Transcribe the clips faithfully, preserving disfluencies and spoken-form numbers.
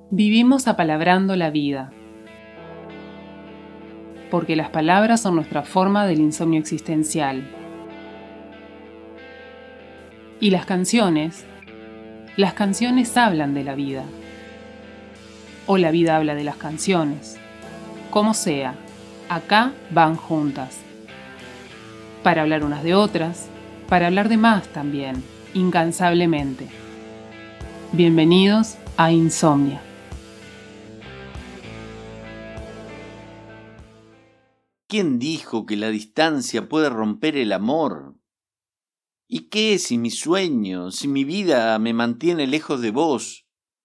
Vivimos apalabrando la vida, porque las palabras son nuestra forma del insomnio existencial. Y las canciones, las canciones hablan de la vida, o la vida habla de las canciones. Como sea, acá van juntas, para hablar unas de otras, para hablar de más también, incansablemente. Bienvenidos a Insomnia. ¿Quién dijo que la distancia puede romper el amor? ¿Y qué si mi sueño, si mi vida me mantiene lejos de vos?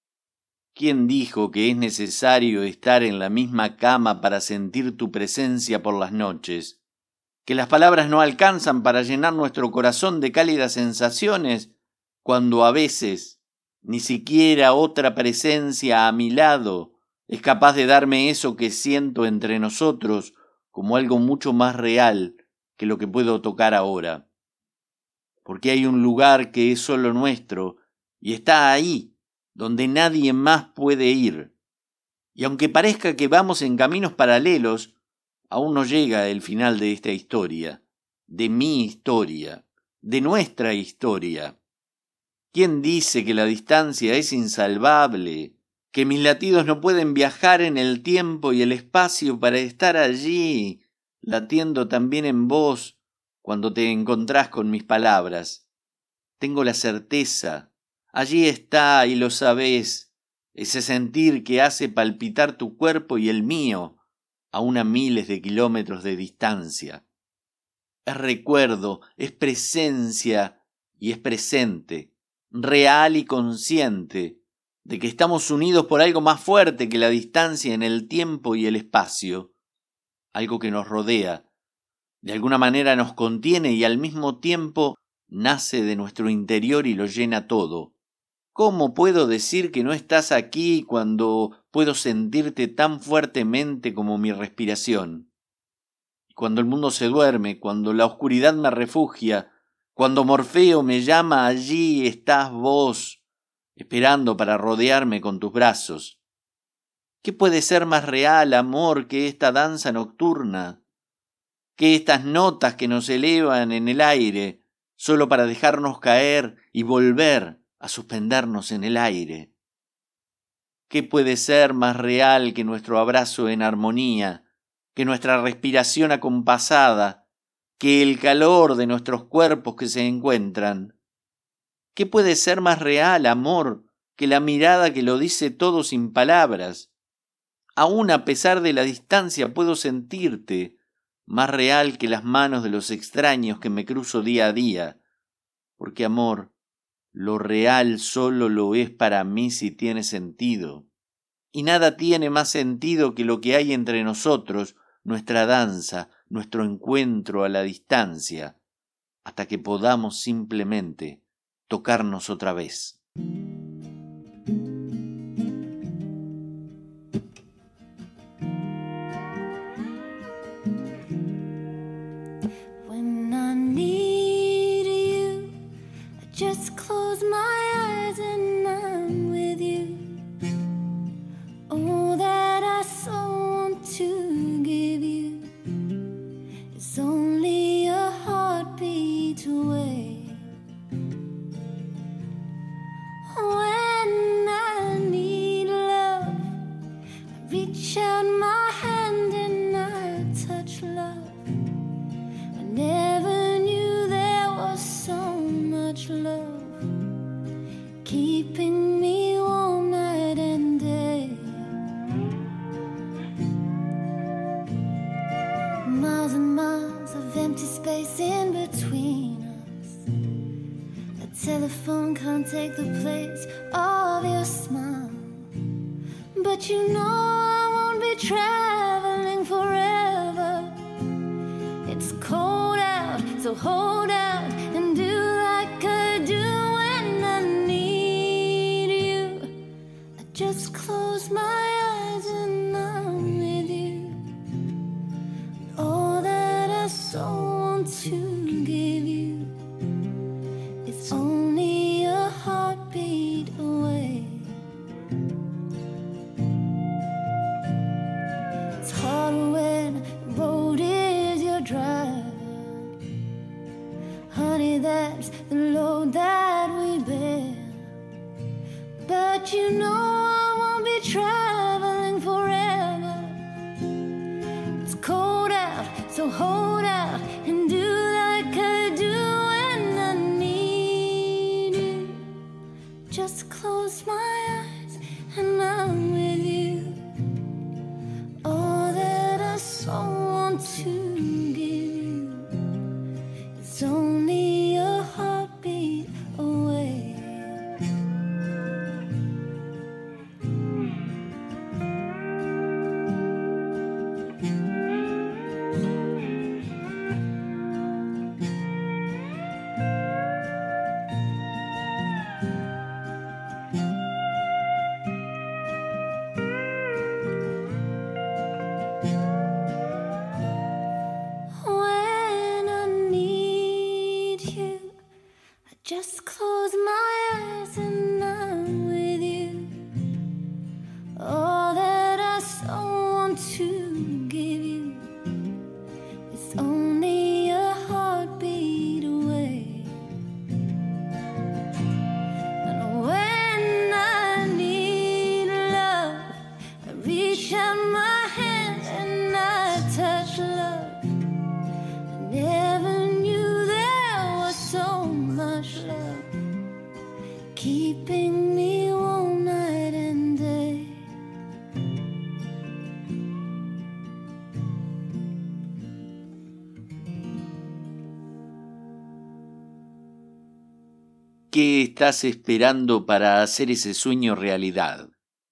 ¿Quién dijo que es necesario estar en la misma cama para sentir tu presencia por las noches? ¿Que las palabras no alcanzan para llenar nuestro corazón de cálidas sensaciones cuando a veces ni siquiera otra presencia a mi lado es capaz de darme eso que siento entre nosotros como algo mucho más real que lo que puedo tocar ahora? Porque hay un lugar que es solo nuestro y está ahí, donde nadie más puede ir. Y aunque parezca que vamos en caminos paralelos, aún no llega el final de esta historia, de mi historia, de nuestra historia. ¿Quién dice que la distancia es insalvable? Que mis latidos no pueden viajar en el tiempo y el espacio para estar allí, latiendo también en vos cuando te encontrás con mis palabras. Tengo la certeza, allí está y lo sabés, ese sentir que hace palpitar tu cuerpo y el mío, aún a miles de kilómetros de distancia. Es recuerdo, es presencia y es presente, real y consciente, de que estamos unidos por algo más fuerte que la distancia en el tiempo y el espacio, algo que nos rodea, de alguna manera nos contiene y al mismo tiempo nace de nuestro interior y lo llena todo. ¿Cómo puedo decir que no estás aquí cuando puedo sentirte tan fuertemente como mi respiración? Cuando el mundo se duerme, cuando la oscuridad me refugia, cuando Morfeo me llama, allí estás vos, esperando para rodearme con tus brazos. ¿Qué puede ser más real, amor, que esta danza nocturna? Que estas notas que nos elevan en el aire, solo para dejarnos caer y volver a suspendernos en el aire. ¿Qué puede ser más real que nuestro abrazo en armonía, que nuestra respiración acompasada, que el calor de nuestros cuerpos que se encuentran? ¿Qué puede ser más real, amor, que la mirada que lo dice todo sin palabras? Aún a pesar de la distancia puedo sentirte, más real que las manos de los extraños que me cruzo día a día, porque amor, lo real solo lo es para mí si tiene sentido. Y nada tiene más sentido que lo que hay entre nosotros, nuestra danza, nuestro encuentro a la distancia, hasta que podamos simplemente tocarnos otra vez. Just close my eyes and I'm with you. All that I so want to give you is only a heartbeat away. When I need love, I reach out my hand and I touch love. I never knew there was so much love keeping me warm night and day. Miles and miles of empty space in between us. A telephone can't take the place of your smile, but you know I won't be traveling forever. It's cold out, so hold out and do like I do when I need you. I just close my eyes and I'm with you. All that I so want to give you, it's only a heartbeat away. but you know I won't be traveling forever. It's cold out, so hold out and do like I do when I need you. Just close my eyes and I'm with you. All that I so want to give you is only a heartbeat away. When I need you, I just close my eyes and I'm with you. All that I so want to give you is only a heartbeat away. And when I need love, I reach out my hand and I touch love. I never knew there was so much love keeping me warm night and day. ¿Qué estás esperando para hacer ese sueño realidad?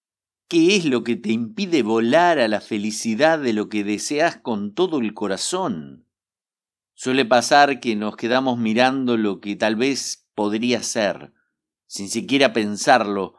¿Qué es lo que te impide volar a la felicidad de lo que deseas con todo el corazón? Suele pasar que nos quedamos mirando lo que tal vez podría ser, sin siquiera pensarlo.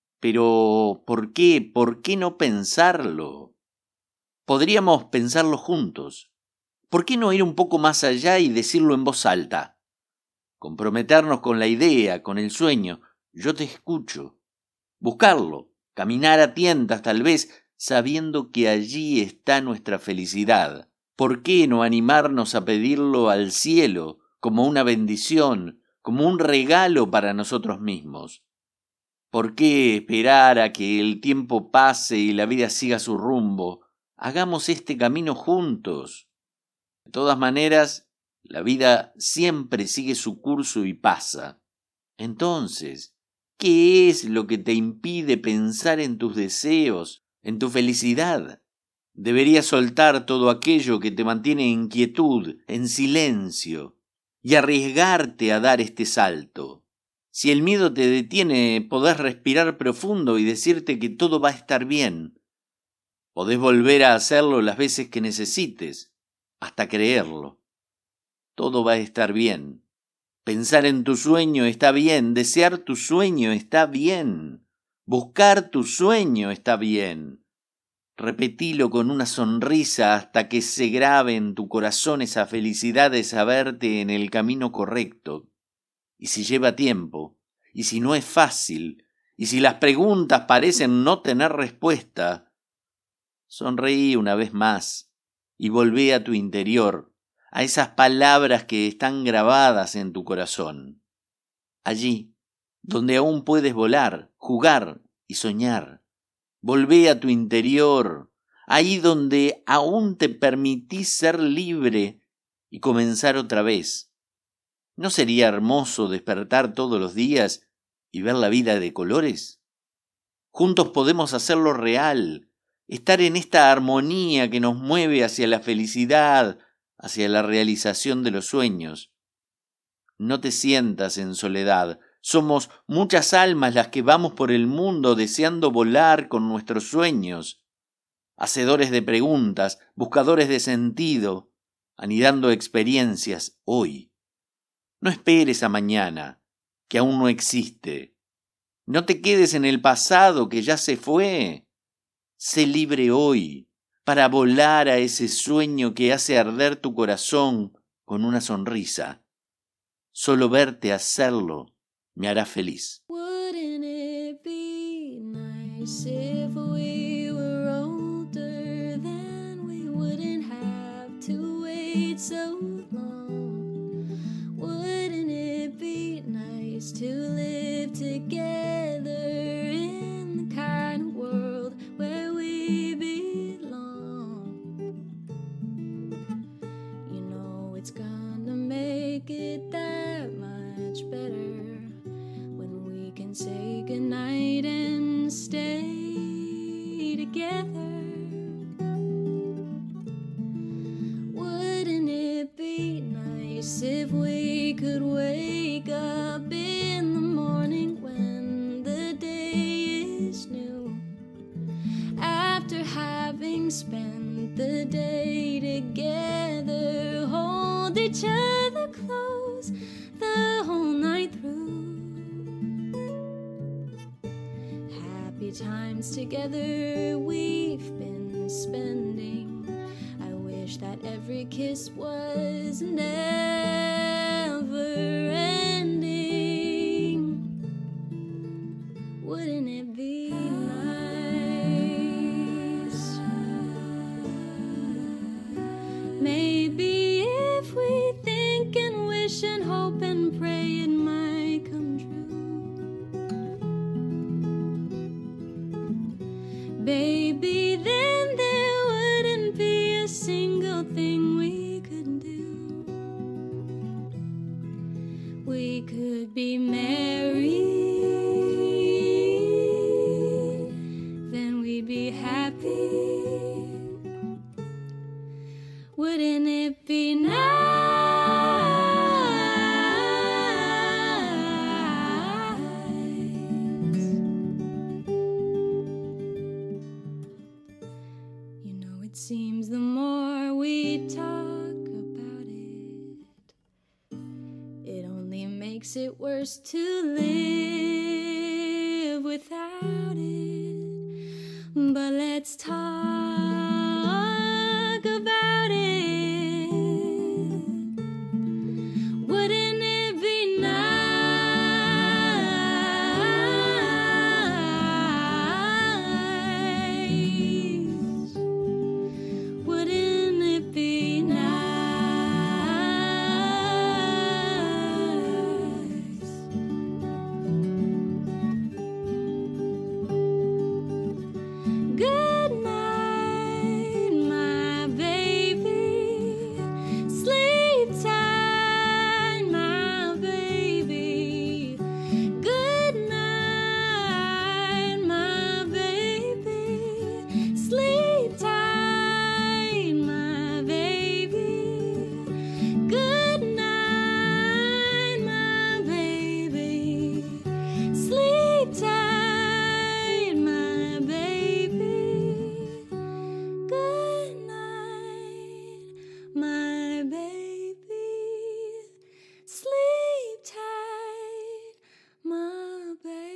Pero, ¿por qué? ¿Por qué no pensarlo? Podríamos pensarlo juntos. ¿Por qué no ir un poco más allá y decirlo en voz alta? Comprometernos con la idea, con el sueño. Yo te escucho. Buscarlo, caminar a tientas tal vez, sabiendo que allí está nuestra felicidad. ¿Por qué no animarnos a pedirlo al cielo como una bendición, como un regalo para nosotros mismos? ¿Por qué esperar a que el tiempo pase y la vida siga su rumbo? Hagamos este camino juntos. De todas maneras, la vida siempre sigue su curso y pasa. Entonces, ¿qué es lo que te impide pensar en tus deseos, en tu felicidad? Deberías soltar todo aquello que te mantiene en quietud, en silencio, y arriesgarte a dar este salto. Si el miedo te detiene, podés respirar profundo y decirte que todo va a estar bien. Podés volver a hacerlo las veces que necesites, hasta creerlo. Todo va a estar bien. Pensar en tu sueño está bien, desear tu sueño está bien, buscar tu sueño está bien. Repetilo con una sonrisa hasta que se grabe en tu corazón esa felicidad de saberte en el camino correcto. Y si lleva tiempo, y si no es fácil, y si las preguntas parecen no tener respuesta, sonreí una vez más y volvé a tu interior, a esas palabras que están grabadas en tu corazón. Allí, donde aún puedes volar, jugar y soñar. Volvé a tu interior, ahí donde aún te permitís ser libre y comenzar otra vez. ¿No sería hermoso despertar todos los días y ver la vida de colores? Juntos podemos hacerlo real, estar en esta armonía que nos mueve hacia la felicidad, hacia la realización de los sueños. No te sientas en soledad. Somos muchas almas las que vamos por el mundo deseando volar con nuestros sueños, hacedores de preguntas, buscadores de sentido, anidando experiencias hoy. No esperes a mañana, que aún no existe. No te quedes en el pasado que ya se fue. Sé libre hoy para volar a ese sueño que hace arder tu corazón con una sonrisa. Solo verte hacerlo me hará feliz. Wouldn't it be nice if we were older, then we wouldn't have to wait so long? Wouldn't it be nice to live together in say goodnight and stay together. Wouldn't it be nice if we could wake up in the morning when the day is new, after having spent the day together, hold each other close the whole night through. Happy times together we've been spending. I wish that every kiss was never ending. Wouldn't it be nice? Maybe if we think and wish and hope and pray it might come true. Baby, then there wouldn't be a single thing we could do. We could be married, then we'd be happy. Wouldn't it be nice? You know, it seems the more we talk about it, it only makes it worse to live without it. But let's talk about it. Wouldn't it be nice? Wouldn't it be nice? Good night, my baby. Sleep tight, my baby. Good night, my baby. Sleep tight, my baby. Good night, my baby. Sleep tight, my baby. Good night, my baby. Sleep tight, my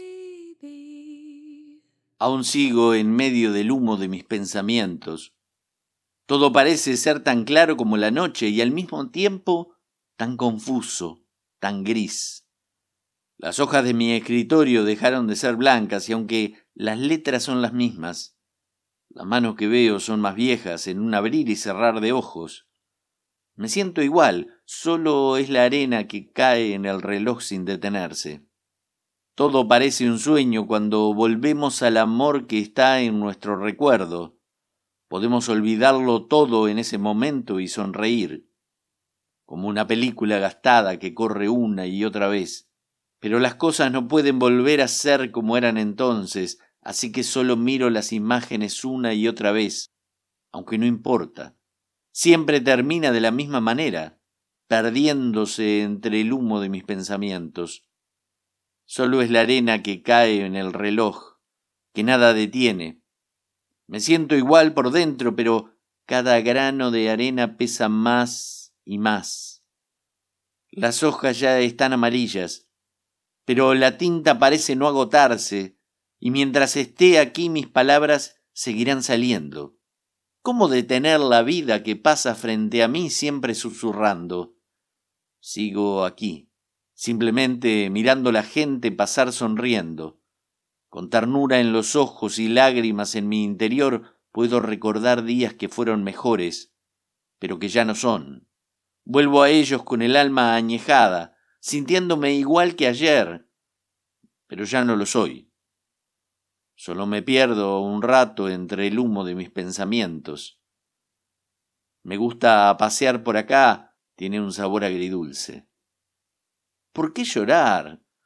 baby. Aún sigo en medio del humo de mis pensamientos. Todo parece ser tan claro como la noche y al mismo tiempo tan confuso, tan gris. Las hojas de mi escritorio dejaron de ser blancas y aunque las letras son las mismas, las manos que veo son más viejas en un abrir y cerrar de ojos. Me siento igual, solo es la arena que cae en el reloj sin detenerse. Todo parece un sueño cuando volvemos al amor que está en nuestro recuerdo. Podemos olvidarlo todo en ese momento y sonreír, como una película gastada que corre una y otra vez. Pero las cosas no pueden volver a ser como eran entonces, así que solo miro las imágenes una y otra vez, aunque no importa. Siempre termina de la misma manera, perdiéndose entre el humo de mis pensamientos. Solo es la arena que cae en el reloj, que nada detiene. Me siento igual por dentro, pero cada grano de arena pesa más y más. Las hojas ya están amarillas, pero la tinta parece no agotarse, y mientras esté aquí mis palabras seguirán saliendo. ¿Cómo detener la vida que pasa frente a mí siempre susurrando? Sigo aquí, simplemente mirando la gente pasar sonriendo. Con ternura en los ojos y lágrimas en mi interior puedo recordar días que fueron mejores, pero que ya no son. Vuelvo a ellos con el alma añejada, sintiéndome igual que ayer, pero ya no lo soy. Solo me pierdo un rato entre el humo de mis pensamientos. Me gusta pasear por acá, tiene un sabor agridulce. ¿Por qué llorar?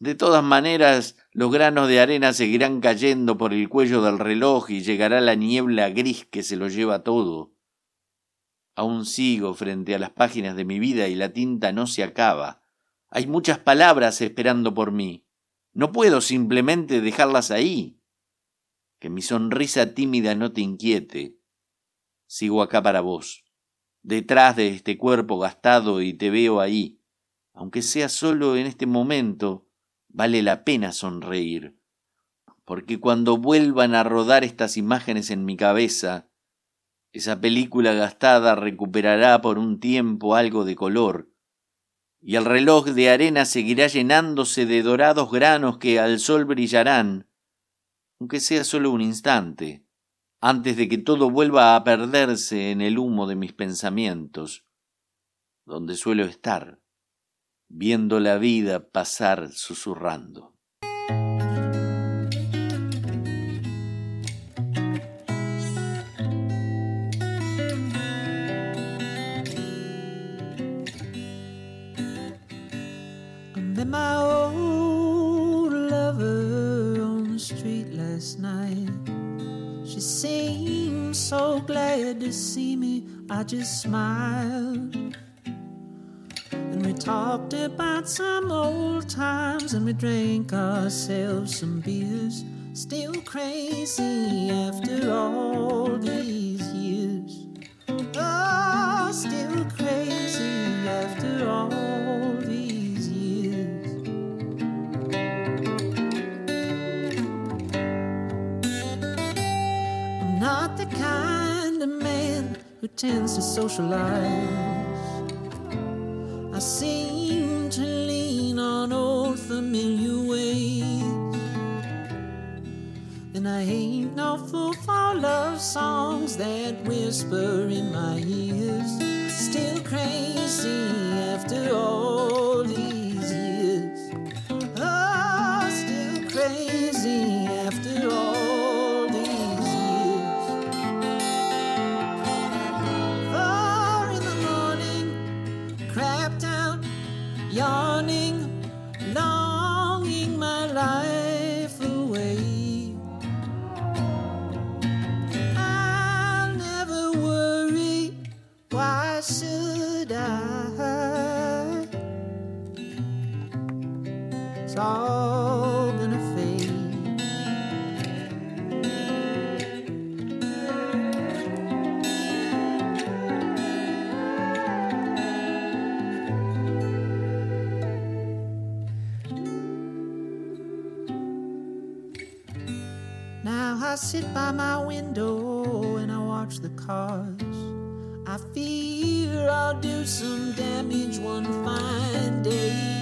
De todas maneras, los granos de arena seguirán cayendo por el cuello del reloj y llegará la niebla gris que se lo lleva todo. Aún sigo frente a las páginas de mi vida y la tinta no se acaba. Hay muchas palabras esperando por mí. No puedo simplemente dejarlas ahí. Que mi sonrisa tímida no te inquiete. Sigo acá para vos, detrás de este cuerpo gastado y te veo ahí. Aunque sea solo en este momento, vale la pena sonreír. Porque cuando vuelvan a rodar estas imágenes en mi cabeza, esa película gastada recuperará por un tiempo algo de color, y el reloj de arena seguirá llenándose de dorados granos que al sol brillarán, aunque sea solo un instante, antes de que todo vuelva a perderse en el humo de mis pensamientos, donde suelo estar, viendo la vida pasar susurrando. Met my old lover on the street last night. She seemed so glad to see me, I just smiled. And we talked about some old times, and we drank ourselves some beers. Still crazy after all these years. Oh, still crazy after all these years. I'm not the kind of man who tends to socialize. I seem to lean on old familiar ways. And I ain't no fool for love songs that whisper in my ears. Still crazy after all these years. Oh, still crazy after all these years. Four in the morning, crapped out, yawning, longing my life away. I'll never worry, why should I? It's all gonna fade. Now I sit by my window and I watch the cars. I fear I'll do some damage one fine day.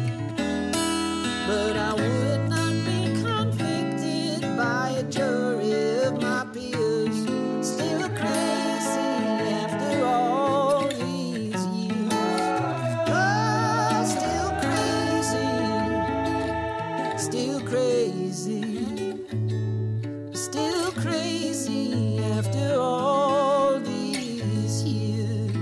But I would not be convicted by a jury of my peers. Still crazy after all these years. Oh, still crazy. Still crazy. Still crazy after all these years.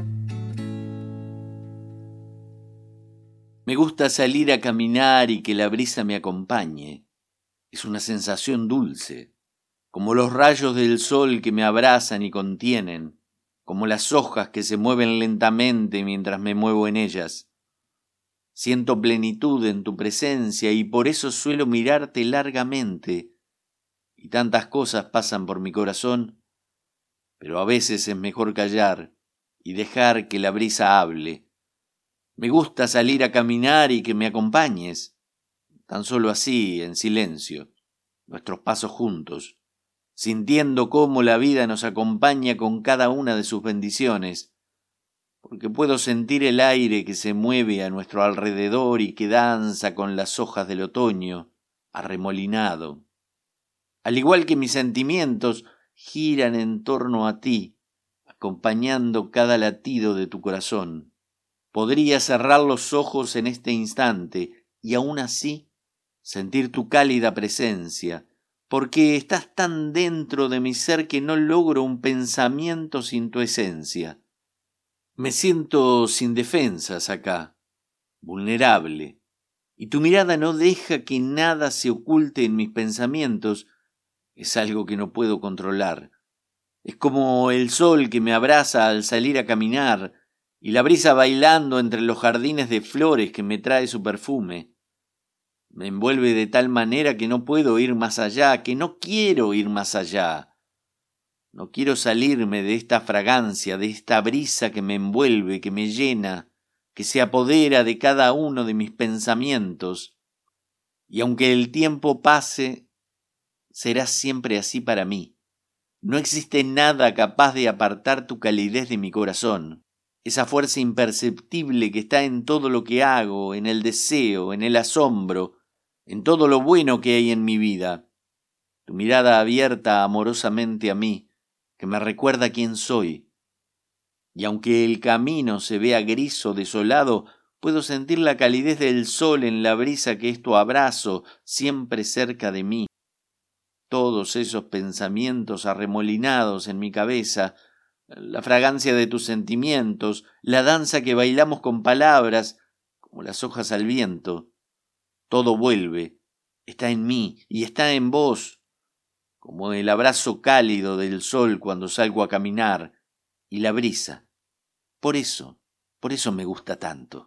Me gusta salir a caminar y que la brisa me acompañe. Es una sensación dulce, como los rayos del sol que me abrazan y contienen, como las hojas que se mueven lentamente mientras me muevo en ellas. Siento plenitud en tu presencia y por eso suelo mirarte largamente. Y tantas cosas pasan por mi corazón, pero a veces es mejor callar y dejar que la brisa hable. Me gusta salir a caminar y que me acompañes, tan solo así, en silencio, nuestros pasos juntos, sintiendo cómo la vida nos acompaña con cada una de sus bendiciones, porque puedo sentir el aire que se mueve a nuestro alrededor y que danza con las hojas del otoño, arremolinado. Al igual que mis sentimientos giran en torno a ti, acompañando cada latido de tu corazón. Podría cerrar los ojos en este instante y aún así sentir tu cálida presencia, porque estás tan dentro de mi ser que no logro un pensamiento sin tu esencia. Me siento sin defensas acá, vulnerable, y tu mirada no deja que nada se oculte en mis pensamientos, es algo que no puedo controlar. Es como el sol que me abraza al salir a caminar y la brisa bailando entre los jardines de flores que me trae su perfume. Me envuelve de tal manera que no puedo ir más allá, que no quiero ir más allá. No quiero salirme de esta fragancia, de esta brisa que me envuelve, que me llena, que se apodera de cada uno de mis pensamientos. Y aunque el tiempo pase, será siempre así para mí. No existe nada capaz de apartar tu calidez de mi corazón. Esa fuerza imperceptible que está en todo lo que hago, en el deseo, en el asombro, en todo lo bueno que hay en mi vida. Tu mirada abierta amorosamente a mí, que me recuerda quién soy. Y aunque el camino se vea gris o desolado, puedo sentir la calidez del sol en la brisa que es tu abrazo, siempre cerca de mí. Todos esos pensamientos arremolinados en mi cabeza, la fragancia de tus sentimientos, la danza que bailamos con palabras, como las hojas al viento, todo vuelve, está en mí y está en vos, como el abrazo cálido del sol cuando salgo a caminar, y la brisa. Por eso, por eso me gusta tanto.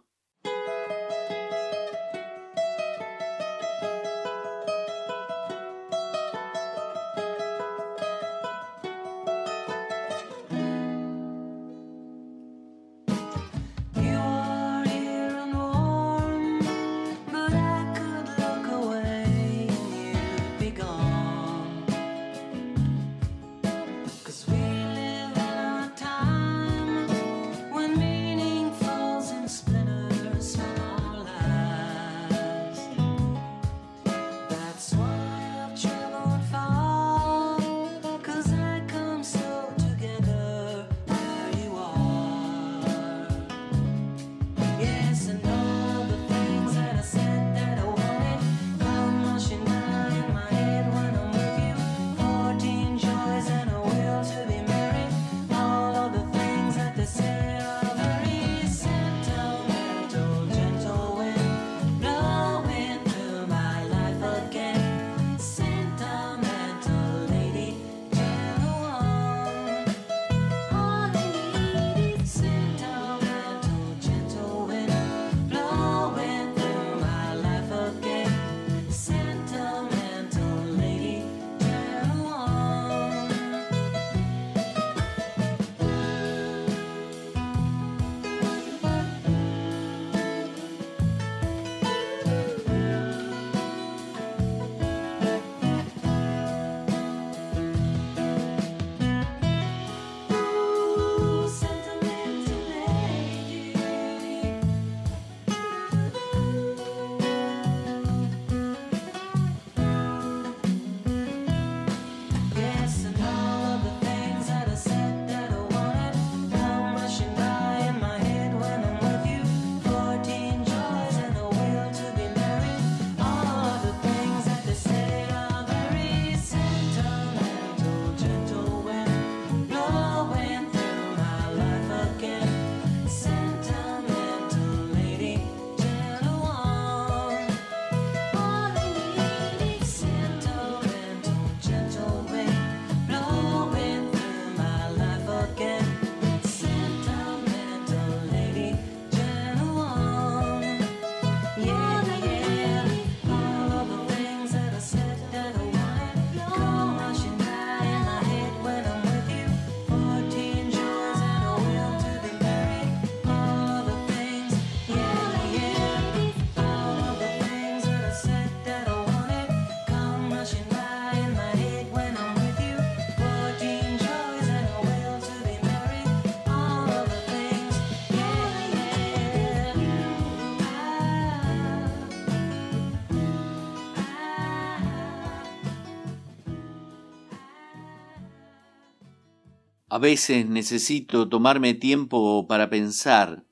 A veces necesito tomarme tiempo para pensar.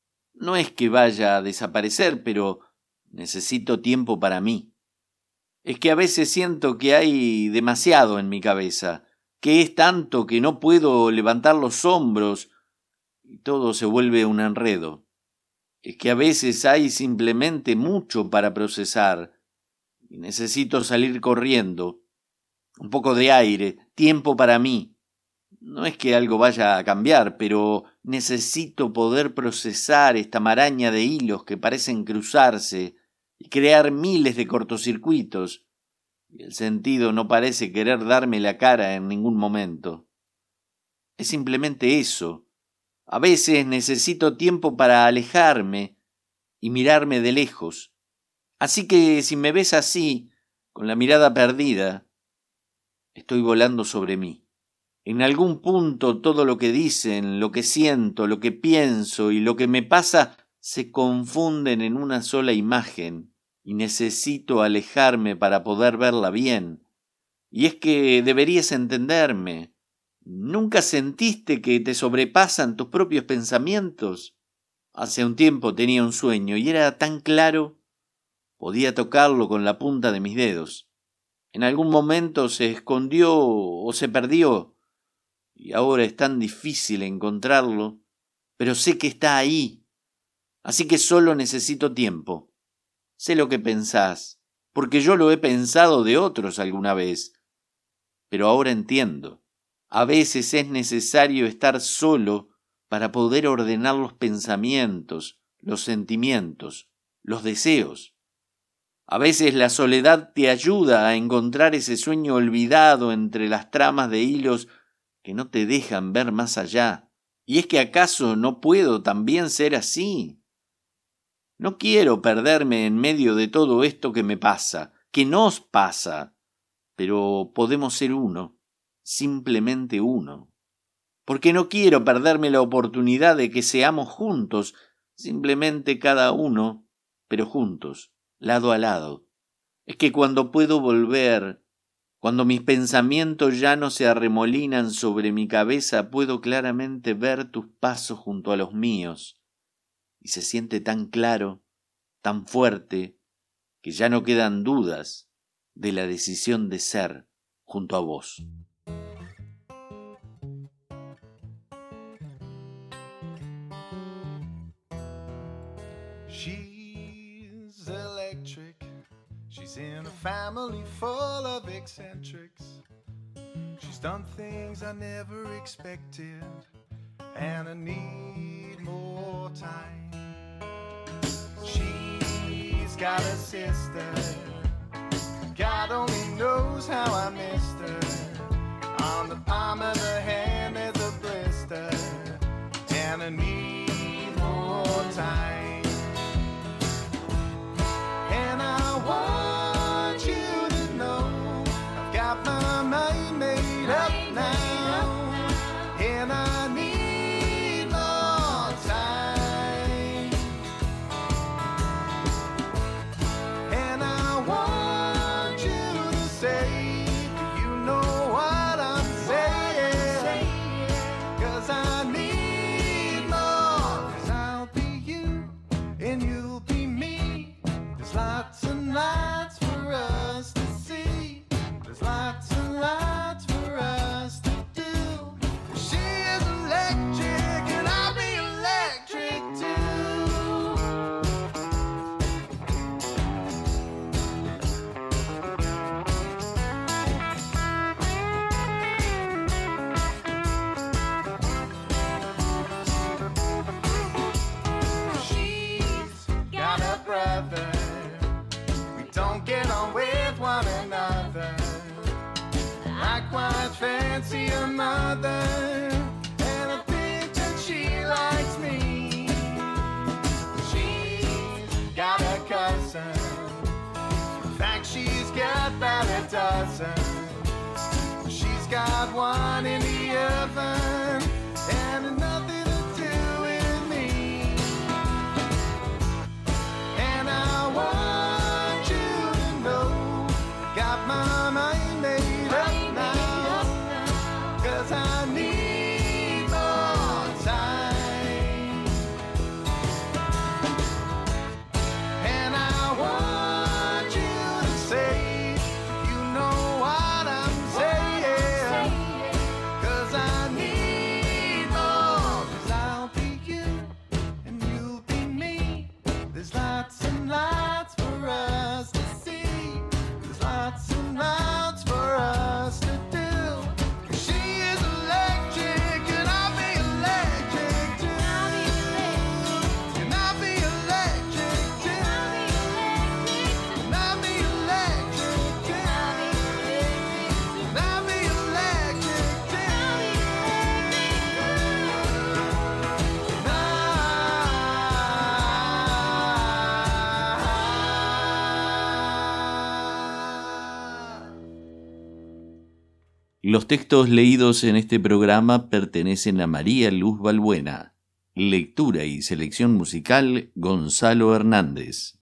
No es que vaya a desaparecer, pero necesito tiempo para mí. Es que a veces siento que hay demasiado en mi cabeza, que es tanto que no puedo levantar los hombros y todo se vuelve un enredo. Es que a veces hay simplemente mucho para procesar y necesito salir corriendo. Un poco de aire, tiempo para mí. No es que algo vaya a cambiar, pero necesito poder procesar esta maraña de hilos que parecen cruzarse y crear miles de cortocircuitos, y el sentido no parece querer darme la cara en ningún momento. Es simplemente eso. A veces necesito tiempo para alejarme y mirarme de lejos. Así que si me ves así, con la mirada perdida, estoy volando sobre mí. En algún punto todo lo que dicen, lo que siento, lo que pienso y lo que me pasa se confunden en una sola imagen y necesito alejarme para poder verla bien. Y es que deberías entenderme. ¿Nunca sentiste que te sobrepasan tus propios pensamientos? Hace un tiempo tenía un sueño y era tan claro, podía tocarlo con la punta de mis dedos. En algún momento se escondió o se perdió, y ahora es tan difícil encontrarlo, pero sé que está ahí, así que solo necesito tiempo. Sé lo que pensás, porque yo lo he pensado de otros alguna vez, pero ahora entiendo. A veces es necesario estar solo para poder ordenar los pensamientos, los sentimientos, los deseos. A veces la soledad te ayuda a encontrar ese sueño olvidado entre las tramas de hilos que no te dejan ver más allá. ¿Y es que acaso no puedo también ser así? No quiero perderme en medio de todo esto que me pasa, que nos pasa, pero podemos ser uno, simplemente uno. Porque no quiero perderme la oportunidad de que seamos juntos, simplemente cada uno, pero juntos, lado a lado. Es que cuando puedo volver, cuando mis pensamientos ya no se arremolinan sobre mi cabeza, puedo claramente ver tus pasos junto a los míos. Y se siente tan claro, tan fuerte, que ya no quedan dudas de la decisión de ser junto a vos. She's electric. She's in a family full of eccentrics. She's done things I never expected, and I need more time. She's got a sister. God only knows how I missed her. On the palm of her hand there's a blister, and I need more time. And I want you to know I've got my mind made up now, and I need more time. And I want you to say, you know what I'm saying, 'cause I need more. 'Cause I'll be you and you'll be me. There's lots and lots for us to see. There's lots and lots for us to do. She is electric and I'll be electric too. She's got a brother. We don't get on with one another. I quite fancy a mother, and I think that she likes me. She's got a cousin. In fact, she's got about a dozen. She's got one in the oven, and nothing to do with me. And I want you to know, got my mind made up now, 'cause I need more time. And I want you to say, you know what I'm saying, 'cause I need lots for us to do. She is electric and I'll be electric too. And I'll be electric too. And I'll be electric too. And I'll be electric too. Los textos leídos en este programa pertenecen a María Luz Balbuena. Lectura y selección musical, Gonzalo Hernández.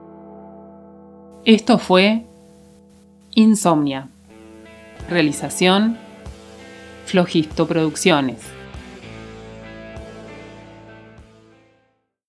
Esto fue Insomnia. Realización, Flojisto Producciones.